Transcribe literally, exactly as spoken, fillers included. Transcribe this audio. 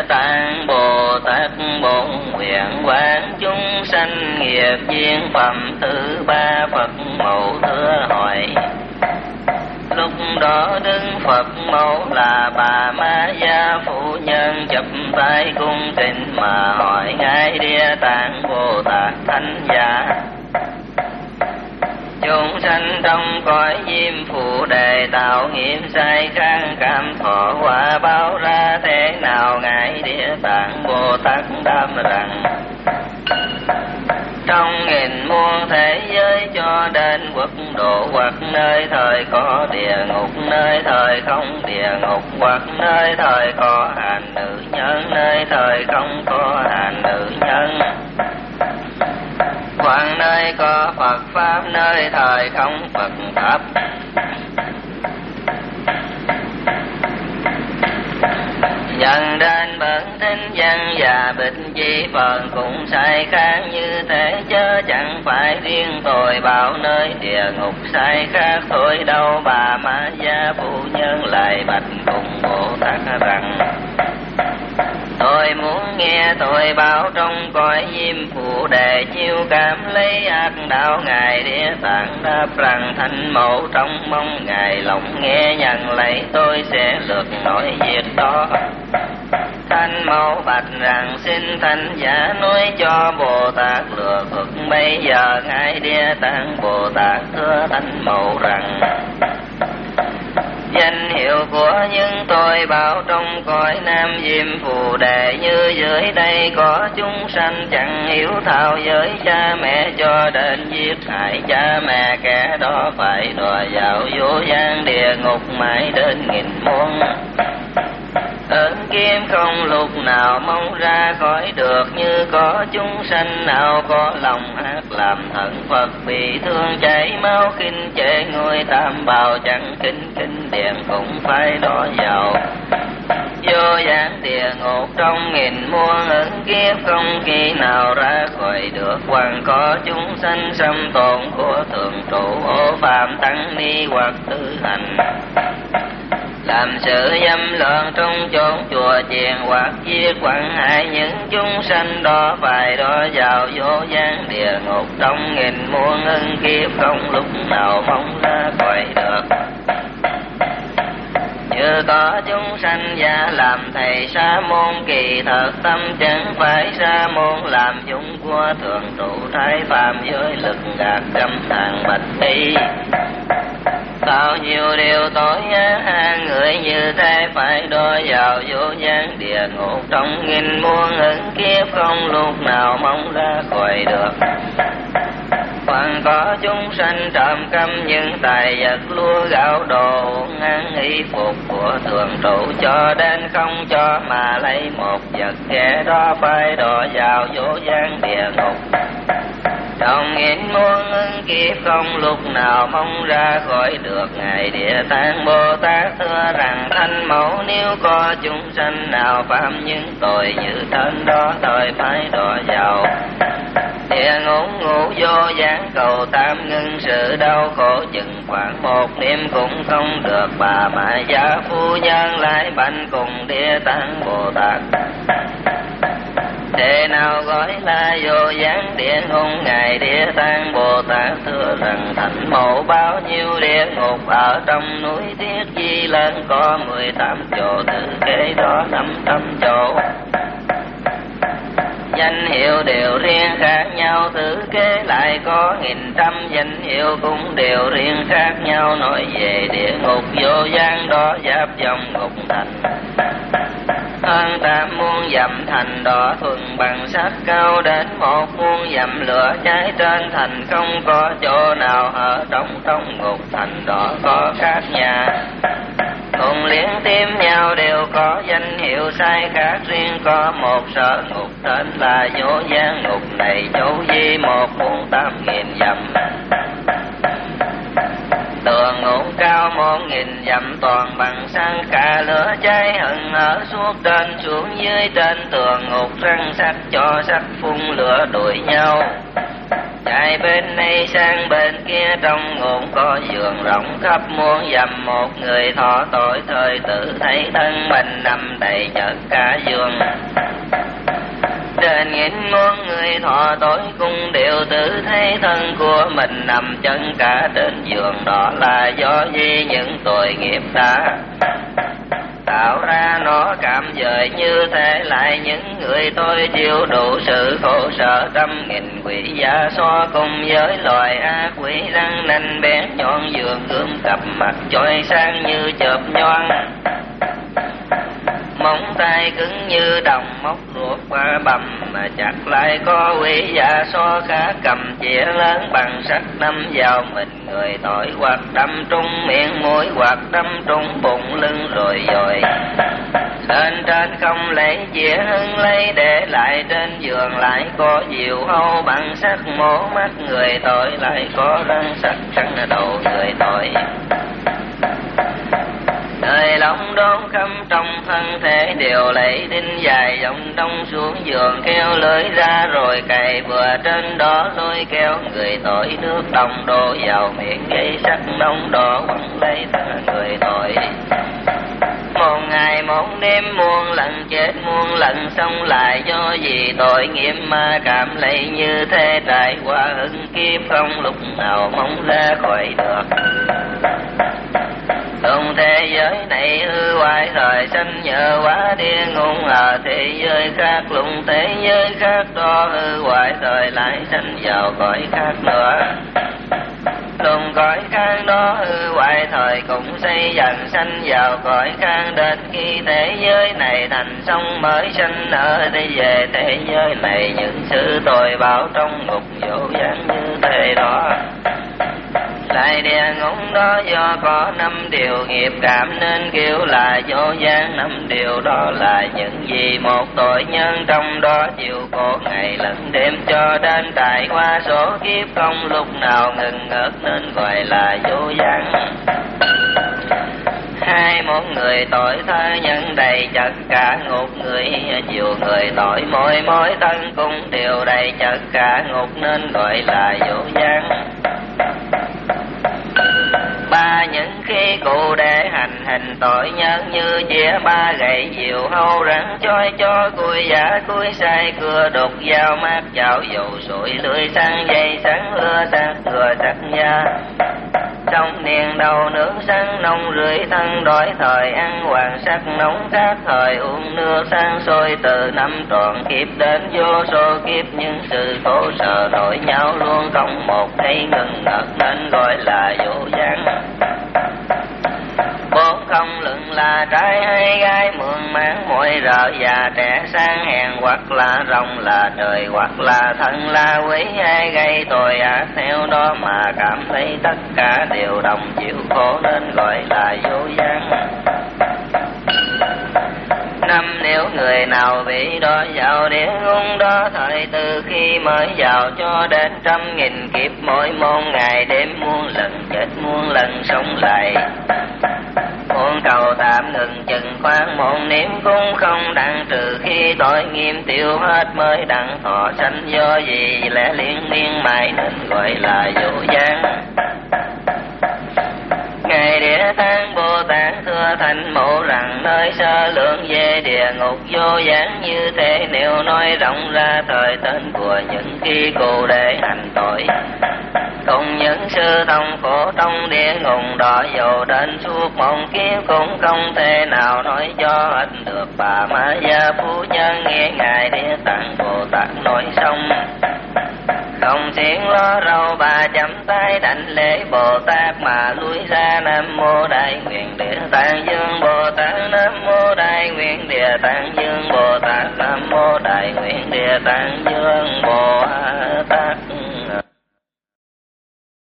Địa Tạng Bồ Tát bổn nguyện quán chúng sanh nghiệp duyên phẩm thứ ba Phật mẫu thưa hỏi. Lúc đó Đức Phật mẫu là Bà Ma Gia phụ nhân chắp tay cung kính mà hỏi ngài Địa Tạng Bồ Tát thánh giả: chúng sanh trong cõi diêm phù đề tạo nghiệp sai khang cảm thọ quả báo ra thế nào? Ngài Địa Tạng Bồ Tát đáp rằng: trong nghìn muôn thế giới cho đến quốc độ, hoặc nơi thời có địa ngục, nơi thời không địa ngục, hoặc nơi thời có hành nữ nhân, nơi thời không có hành nữ nhân, hoặc nơi có Phật Pháp, nơi thời không Phật Pháp. Dần đến bản thính dân và bịch chi phần cũng sai khác như thế, chớ chẳng phải riêng tôi bảo nơi địa ngục sai khác thôi đâu. Bà Ma Gia phụ nhân lại bạch cùng Bồ Tát rằng: tôi muốn nghe tôi bảo trong cõi diêm phù đề chiêu cảm lấy ác đạo. Ngài Địa Tạng đáp rằng: thánh mẫu trong mong ngài lòng nghe nhận lấy, tôi sẽ lược nói việc đó. Thánh mẫu bạch rằng: xin thánh giả nói cho Bồ Tát lừa thuật. Bây giờ ngài Địa Tạng Bồ Tát thưa thánh mẫu rằng: danh hiệu của những tôi bảo trong cõi nam diêm phù đề như dưới đây có chúng sanh chẳng hiểu thao với cha mẹ, cho đến giết hại cha mẹ, kẻ đó phải đọa vào vô gian địa ngục mãi đến nghìn muôn ơn kiếp không lúc nào mong ra khỏi được. Như có chúng sanh nào có lòng ác làm thần Phật bị thương chảy máu khinh trệ ngôi tam bào, chẳng kính kính điện cũng phải đỏ vào vô gian địa ngục trong nghìn muôn ức kiếp không khi nào ra khỏi được. Hoặc có chúng sanh xâm tồn của thượng trụ ô phạm tăng ni, hoặc tư hành làm sự dâm loạn trong chốn chùa chiền, hoặc giết hoặc hại những chúng sanh đó phải đó vào vô gian địa ngục trong nghìn muôn ức kiếp không lúc nào mong ra khỏi được. Như có chúng sanh giả làm thầy sa môn, kỳ thật tâm chẳng phải sa môn, làm chúng của thượng trụ thái phạm với lực gạt cấm hàng bạch đi. Bao nhiêu điều tội ác người như thế phải đôi vào vô gian địa ngục trong nghìn muôn ức kiếp không lúc nào mong ra khỏi được. Hoặc có chúng sanh trộm cắp những tài vật lúa gạo đồ ăn y phục của thượng trụ, cho đến không cho mà lấy một vật, kẻ đó phải đọa vào vô gian địa ngục trong nghìn muôn ức kiếp không lúc nào mong ra khỏi được. Ngài Địa Tạng Bồ Tát thưa rằng: thánh mẫu nếu có chúng sanh nào phạm những tội như thân đó, thời phải đọa vào địa ngục ngũ vô gián cầu tam ngưng sự đau khổ chừng khoảng một đêm cũng không được. Bà Ma Gia phu nhân lại bạch cùng Địa Tạng Bồ Tát: thế nào gọi là vô gián địa ngục? Ngài Địa Tạng Bồ Tát thưa rằng: thánh mẫu bao nhiêu địa ngục ở trong núi Thiết Chi Lân có mười tám chỗ, từ kế đó năm trăm chỗ. Danh hiệu đều riêng khác nhau, thử kế lại có nghìn trăm danh hiệu cũng đều riêng khác nhau. Nói về địa ngục vô gian đó giáp dòng ngục thành hơn tám muôn dặm, thành đỏ thuần bằng sắt cao đến một muôn dặm, lửa cháy trên thành không có chỗ nào ở trong trong ngục thành đỏ có các nhà cùng liên tiếp nhau đều có danh hiệu sai khác riêng. Có một sở ngục tên là vô gian ngục này châu di một muôn tám nghìn dặm, tường ngục cao một nghìn dặm toàn bằng xăng, cả lửa cháy hừng ở suốt trên xuống dưới. Trên tường ngục răng sắt cho sắt phun lửa đuổi nhau, chạy bên này sang bên kia trong nguồn có giường rộng khắp muôn dặm, một người thọ tội thời tự thấy thân mình nằm đầy chật cả giường. Trên nghìn muôn người thọ tội cũng đều tự thấy thân của mình nằm chân cả trên giường, đó là do gì những tội nghiệp đã tạo ra nó cảm dời như thế, lại những người tôi chịu đủ sự khổ sở trăm nghìn quỷ giá so cùng với loài ác quỷ răng nanh bén nhọn giường gươm cặp mặt chói sáng như chớp nhoáng, móng tay cứng như đồng móc ruột qua bầm mà chặt lại có quỷ giả so khá cầm chĩa lớn bằng sắt đâm vào mình người tội, hoặc đâm trúng miệng mũi hoặc đâm trúng bụng lưng rồi rồi lên trên không lấy chĩa hưng lấy để lại trên giường, lại có diều hâu bằng sắt mổ mắt người tội, lại có răng sắt cắn đầu người tội. Đời lòng đốn khâm trong thân thể đều lấy đinh dài dòng đông xuống giường, kéo lưới ra rồi cày vừa trên đó lôi kéo người tội, nước đồng đổ vào miệng gây sắc nóng đỏ quăng lấy thân người tội. Một ngày một đêm muôn lần chết muôn lần sống lại, do gì tội nghiệp mà cảm lấy như thế, trải qua hưng kiếp không lúc nào mong ra khỏi được. Trong thế giới này hư hoại thời sanh nhờ quá địa ngục, ở thế giới khác lùng thế giới khác đó hư hoại thời lại sanh vào cõi khác nữa. Lùng cõi khác đó hư hoại thời cũng xây dần sanh vào cõi khác, đến khi thế giới này thành xong mới sanh ở đây về thế giới này, những sự tội báo trong ngục vô gián như thế đó. Lại địa ngục đó do có năm điều nghiệp cảm nên kêu là vô gian, năm điều đó là những gì một tội nhân trong đó chịu khổ ngày lẫn đêm cho đến trải qua số kiếp không lúc nào ngừng ngớt nên gọi là vô gian. Hai một người tội thơ nhân đầy chật cả ngục, người nhiều người tội mỗi mỗi thân cũng đều đầy chật cả ngục nên gọi là vô gian. Ba những khi cụ để hành hình tội nhân như chia ba gậy diều hâu rắn chói cho cùi giả cùi sai cưa đục dao mát chảo dầu sủi lưỡi sang dây sáng lưa sang thừa sắc da. Trong niên đầu nước sáng nông rưỡi thân đói thời ăn hoàng sắc nóng khác thời uống nước sang sôi từ năm trọn kiếp đến vô số kiếp, nhưng sự khổ sở nổi nhau luôn không một thấy ngừng ngật nên gọi là vô gian. Bốn không luận là trai hay gái mượn máng mỗi rợ già trẻ sang hèn, hoặc là rồng là trời hoặc là thân là quý hay gây tội ác, theo đó mà cảm thấy tất cả đều đồng chịu khổ nên gọi là vô gian. Năm nếu người nào bị đọa vào địa ngục đó thời từ khi mới vào cho đến trăm nghìn kiếp, mỗi môn ngày đêm muôn lần chết muôn lần sống lại. Muôn cầu tạm ngừng chừng khoan một niệm cũng không đặng, trừ khi tội nghiêm tiêu hết mới đặng thọ sanh, do gì lẽ liên miên mãi nên gọi là vô gian. Ngài Địa Tạng Bồ Tát thưa thành mộ rằng nơi sơ lượng về địa ngục vô gián như thế, nếu nói rộng ra thời tên của những khi cụ để hành tội. Cùng những sư thông khổ trong địa ngục đó dầu đến suốt một kiếp cũng không thể nào nói cho hết được. Bà Ma Gia Phu Nhân nghe Ngài Địa Tạng Bồ Tát nói xong, không xiên lo râu bà chấm tay đảnh lễ Bồ Tát mà lui ra. Nam mô Đại Nguyện Địa Tạng Dương Bồ Tát, Nam mô Đại Nguyện Địa Tạng Dương Bồ Tát, Nam mô Đại Nguyện Địa Tạng Dương Bồ